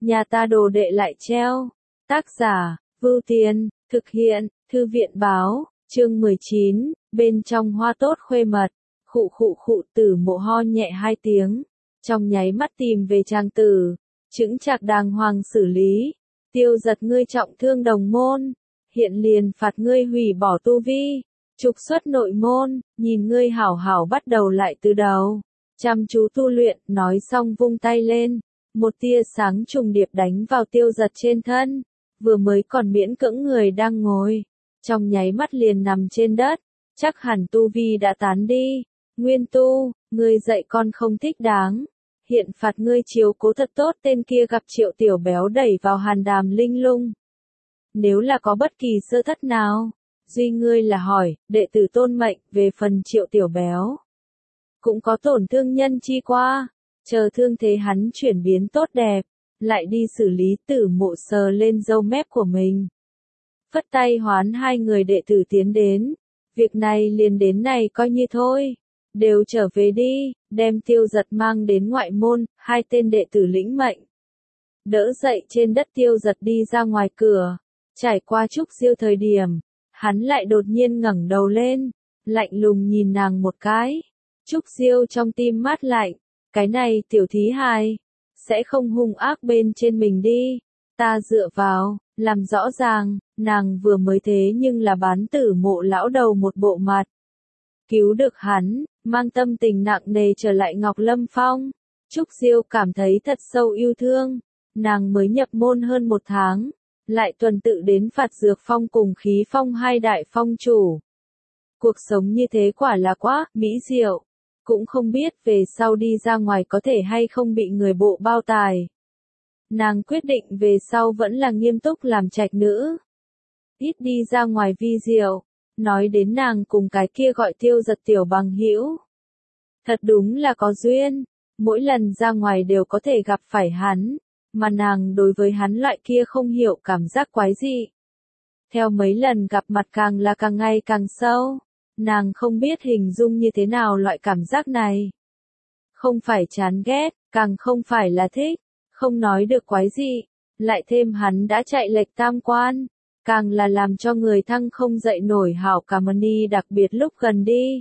nhà ta đồ đệ lại treo. Tác giả, Vưu Tiên, thực hiện, Thư viện báo, chương 19, bên trong hoa tốt khuê mật, khụ khụ khụ Tử Mộ ho nhẹ 2 tiếng, trong nháy mắt tìm về trang tử, chững chạc đàng hoàng xử lý, Tiêu Giật ngươi trọng thương đồng môn, hiện liền phạt ngươi hủy bỏ tu vi, trục xuất nội môn, nhìn ngươi hảo hảo bắt đầu lại từ đầu, chăm chú tu luyện, nói xong vung tay lên, một tia sáng trùng điệp đánh vào Tiêu Giật trên thân, vừa mới còn miễn cưỡng người đang ngồi, trong nháy mắt liền nằm trên đất, chắc hẳn tu vi đã tán đi, Nguyên Tu, ngươi dạy con không thích đáng, hiện phạt ngươi chiếu cố thật tốt tên kia gặp Triệu Tiểu Béo đẩy vào hàn đàm linh lung. Nếu là có bất kỳ sơ thất nào, duy ngươi là hỏi, đệ tử tôn mệnh, về phần Triệu Tiểu Béo. Cũng có tổn thương nhân chi qua, chờ thương thế hắn chuyển biến tốt đẹp, lại đi xử lý. Tử Mộ sờ lên râu mép của mình. Phất tay hoán 2 người đệ tử tiến đến, việc này liền đến này coi như thôi, đều trở về đi, đem Tiêu Giật mang đến ngoại môn, 2 tên đệ tử lĩnh mệnh. Đỡ dậy trên đất Tiêu Giật đi ra ngoài cửa, trải qua Trúc Diêu thời điểm, hắn lại đột nhiên ngẩng đầu lên, lạnh lùng nhìn nàng một cái. Trúc Diêu trong tim mát lạnh, cái này tiểu thí hài, sẽ không hung ác bên trên mình đi, ta dựa vào, làm rõ ràng, nàng vừa mới thế nhưng là bán Tử Mộ lão đầu một bộ mặt. Cứu được hắn, mang tâm tình nặng nề trở lại Ngọc Lâm Phong, Trúc Diêu cảm thấy thật sâu yêu thương, nàng mới nhập môn hơn 1 tháng, lại tuần tự đến Phạt Dược Phong cùng Khí Phong 2 đại phong chủ. Cuộc sống như thế quả là quá mỹ diệu, cũng không biết về sau đi ra ngoài có thể hay không bị người bộ bao tài. Nàng quyết định về sau vẫn là nghiêm túc làm trạch nữ. Ít đi ra ngoài vi diệu, nói đến nàng cùng cái kia gọi Tiêu Giật tiểu bằng hữu. Thật đúng là có duyên, mỗi lần ra ngoài đều có thể gặp phải hắn, mà nàng đối với hắn loại kia không hiểu cảm giác quái dị. Theo mấy lần gặp mặt càng là càng ngày càng sâu, nàng không biết hình dung như thế nào loại cảm giác này. Không phải chán ghét, càng không phải là thích, không nói được quái dị, lại thêm hắn đã chạy lệch tam quan, càng là làm cho người thăng không dậy nổi hảo cảm ơn đặc biệt lúc gần đi.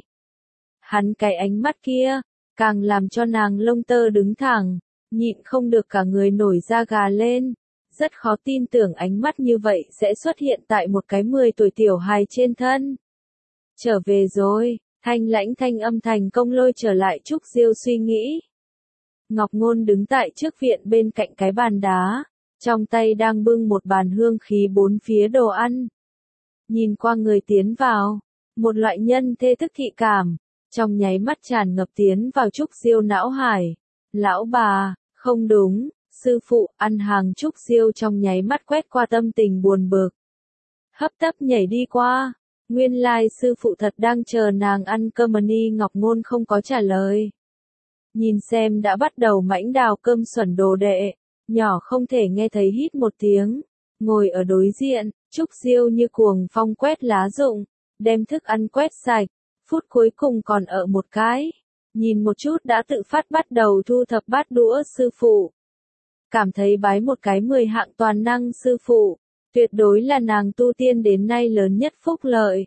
Hắn cái ánh mắt kia, càng làm cho nàng lông tơ đứng thẳng, nhịn không được cả người nổi da gà lên, rất khó tin tưởng ánh mắt như vậy sẽ xuất hiện tại một cái 10 tuổi tiểu hài trên thân. Trở về rồi, thanh lãnh thanh âm thành công lôi trở lại Trúc Diêu suy nghĩ. Ngọc Ngôn đứng tại trước viện bên cạnh cái bàn đá, trong tay đang bưng một bàn hương khí 4 phía đồ ăn. Nhìn qua người tiến vào, một loại nhân thê thức thị cảm, trong nháy mắt tràn ngập tiến vào Trúc Diêu não hải. Lão bà, không đúng, sư phụ, ăn hàng. Trúc Diêu trong nháy mắt quét qua tâm tình buồn bực. Hấp tấp nhảy đi qua, nguyên lai sư phụ thật đang chờ nàng ăn cơm. Ngọc Ngôn không có trả lời. Nhìn xem đã bắt đầu mãnh đào cơm xuẩn đồ đệ, nhỏ không thể nghe thấy hít một tiếng, ngồi ở đối diện, Trúc Diêu như cuồng phong quét lá rụng, đem thức ăn quét sạch, phút cuối cùng còn ở một cái, nhìn một chút đã tự phát bắt đầu thu thập bát đũa sư phụ. Cảm thấy bái một cái 10 hạng toàn năng sư phụ, tuyệt đối là nàng tu tiên đến nay lớn nhất phúc lợi.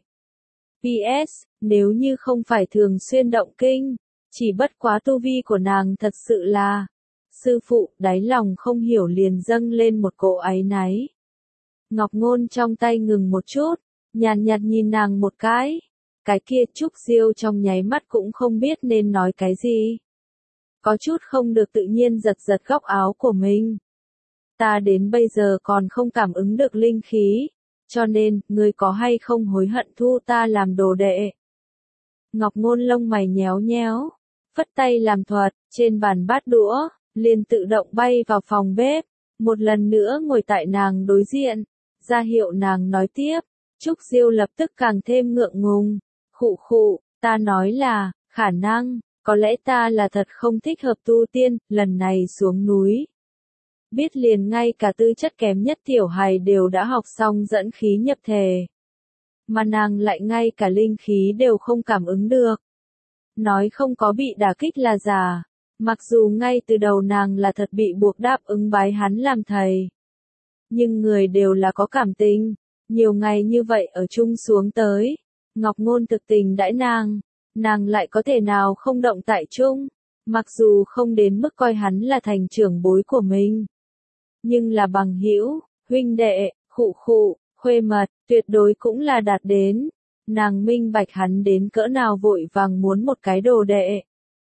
PS, nếu như không phải thường xuyên động kinh, chỉ bất quá tu vi của nàng thật sự là, sư phụ, đáy lòng không hiểu liền dâng lên một cỗ áy náy. Ngọc Ngôn trong tay ngừng một chút, nhàn nhạt nhìn nàng một cái kia. Trúc Diêu trong nháy mắt cũng không biết nên nói cái gì. Có chút không được tự nhiên giật giật góc áo của mình. Ta đến bây giờ còn không cảm ứng được linh khí, cho nên, ngươi có hay không hối hận thu ta làm đồ đệ? Ngọc Ngôn lông mày nhéo nhéo, phất tay làm thuật, trên bàn bát đũa, liền tự động bay vào phòng bếp, một lần nữa ngồi tại nàng đối diện, ra hiệu nàng nói tiếp. Trúc Diêu lập tức càng thêm ngượng ngùng, khụ khụ, ta nói là, khả năng, có lẽ ta là thật không thích hợp tu tiên, lần này xuống núi. Biết liền ngay cả tư chất kém nhất tiểu hài đều đã học xong dẫn khí nhập thể. Mà nàng lại ngay cả linh khí đều không cảm ứng được. Nói không có bị đả kích là giả, Mặc dù ngay từ đầu nàng là thật bị buộc đáp ứng bái hắn làm thầy. Nhưng người đều là có cảm tình, nhiều ngày như vậy ở chung xuống tới, Ngọc Ngôn thực tình đãi nàng lại có thể nào không động tại chung, mặc dù không đến mức coi hắn là thành trưởng bối của mình. Nhưng là bằng hữu, huynh đệ, khụ, khuê mật, tuyệt đối cũng là đạt đến. Nàng minh bạch hắn đến cỡ nào vội vàng muốn một cái đồ đệ.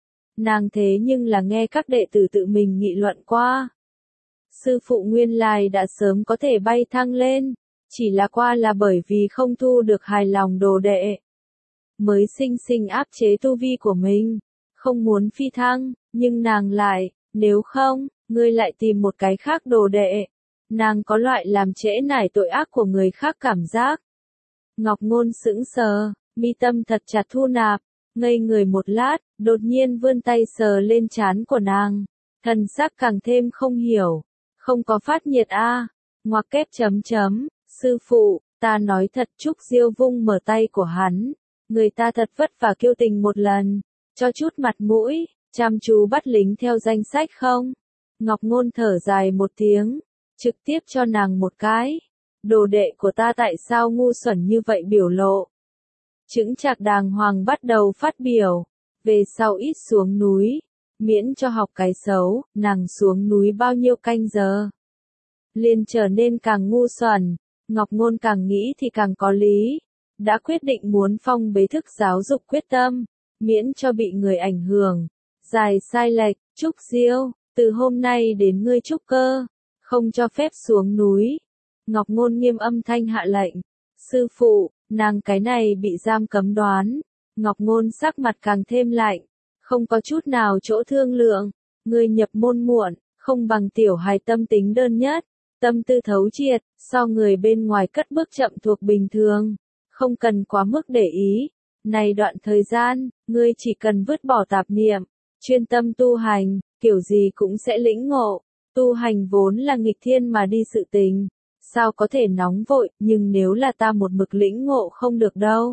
Nàng thế nhưng là nghe các đệ tử tự mình nghị luận qua. Sư phụ nguyên lai đã sớm có thể bay thăng lên, chỉ là qua là bởi vì không thu được hài lòng đồ đệ. Mới sinh sinh áp chế tu vi của mình, không muốn phi thăng, nhưng nàng lại, nếu không, ngươi lại tìm một cái khác đồ đệ. Nàng có loại làm trễ nải tội ác của người khác cảm giác. Ngọc Ngôn sững sờ, mi tâm thật chặt thu nạp, ngây người một lát, đột nhiên vươn tay sờ lên trán của nàng. Thần sắc càng thêm không hiểu, không có phát nhiệt a, ngoặc kép chấm chấm, sư phụ, ta nói thật. Trúc Diêu vung mở tay của hắn, người ta thật vất vả kiêu tình một lần, cho chút mặt mũi, chăm chú bắt lính theo danh sách không? Ngọc Ngôn thở dài một tiếng, trực tiếp cho nàng một cái. Đồ đệ của ta tại sao ngu xuẩn như vậy biểu lộ? Chững chạc đàng hoàng bắt đầu phát biểu, về sau ít xuống núi, miễn cho học cái xấu, nàng xuống núi bao nhiêu canh giờ. Liền trở nên càng ngu xuẩn, Ngọc Ngôn càng nghĩ thì càng có lý, đã quyết định muốn phong bế thức giáo dục quyết tâm, miễn cho bị người ảnh hưởng, dài sai lệch. Trúc Diêu, từ hôm nay đến ngươi trúc cơ, không cho phép xuống núi. Ngọc Ngôn nghiêm âm thanh hạ lệnh. Sư phụ, nàng cái này bị giam cấm đoán. Ngọc Ngôn sắc mặt càng thêm lạnh, không có chút nào chỗ thương lượng. Ngươi nhập môn muộn, không bằng tiểu hài tâm tính đơn nhất, tâm tư thấu triệt, so người bên ngoài cất bước chậm thuộc bình thường, không cần quá mức để ý. Này đoạn thời gian, ngươi chỉ cần vứt bỏ tạp niệm, chuyên tâm tu hành, kiểu gì cũng sẽ lĩnh ngộ. Tu hành vốn là nghịch thiên mà đi sự tình, sao có thể nóng vội, nhưng nếu là ta một mực lĩnh ngộ không được đâu.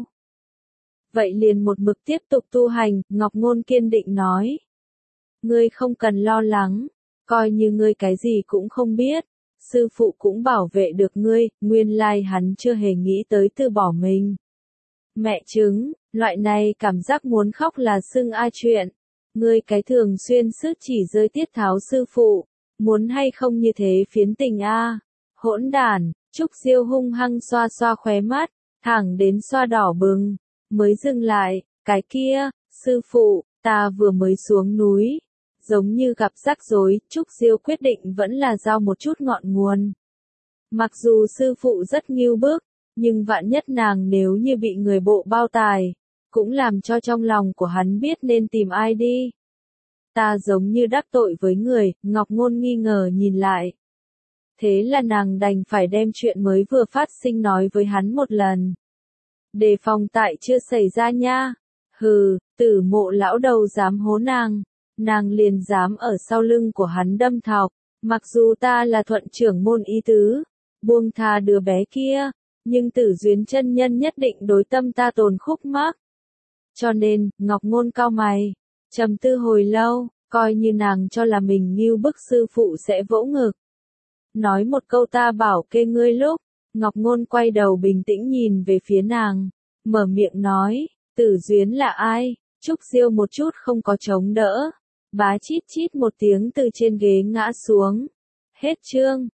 Vậy liền một mực tiếp tục tu hành, Ngọc Ngôn kiên định nói. Ngươi không cần lo lắng, coi như ngươi cái gì cũng không biết, sư phụ cũng bảo vệ được ngươi, nguyên lai hắn chưa hề nghĩ tới từ bỏ mình. Mẹ chứng, loại này cảm giác muốn khóc là xưng ai chuyện, ngươi cái thường xuyên sứt chỉ rơi tiết tháo sư phụ, muốn hay không như thế phiến tình a. Hỗn đản. Trúc Diêu hung hăng xoa xoa khóe mắt, thẳng đến xoa đỏ bừng, mới dừng lại. Cái kia, sư phụ, ta vừa mới xuống núi, giống như gặp rắc rối. Trúc Diêu quyết định vẫn là giao một chút ngọn nguồn. Mặc dù sư phụ rất nghêu bức, nhưng vạn nhất nàng nếu như bị người bộ bao tài, cũng làm cho trong lòng của hắn biết nên tìm ai đi. Ta giống như đắc tội với người. Ngọc Ngôn nghi ngờ nhìn lại. Thế là nàng đành phải đem chuyện mới vừa phát sinh nói với hắn một lần. Đề phòng tại chưa xảy ra nha. Hừ, Tử Mộ lão đầu dám hố nàng liền dám ở sau lưng của hắn đâm thọc. Mặc dù ta là thuận trưởng môn ý tứ, buông tha đứa bé kia, nhưng Tử Duyến chân nhân nhất định đối tâm ta tồn khúc mắc. Cho nên, Ngọc Ngôn cau mày, trầm tư hồi lâu, coi như nàng cho là mình nghêu bức sư phụ sẽ vỗ ngực. Nói một câu ta bảo kê ngươi lúc, Ngọc Ngôn quay đầu bình tĩnh nhìn về phía nàng, mở miệng nói, Tử Duyến là ai? Trúc Diêu một chút không có chống đỡ, bá chít chít một tiếng từ trên ghế ngã xuống. Hết chương.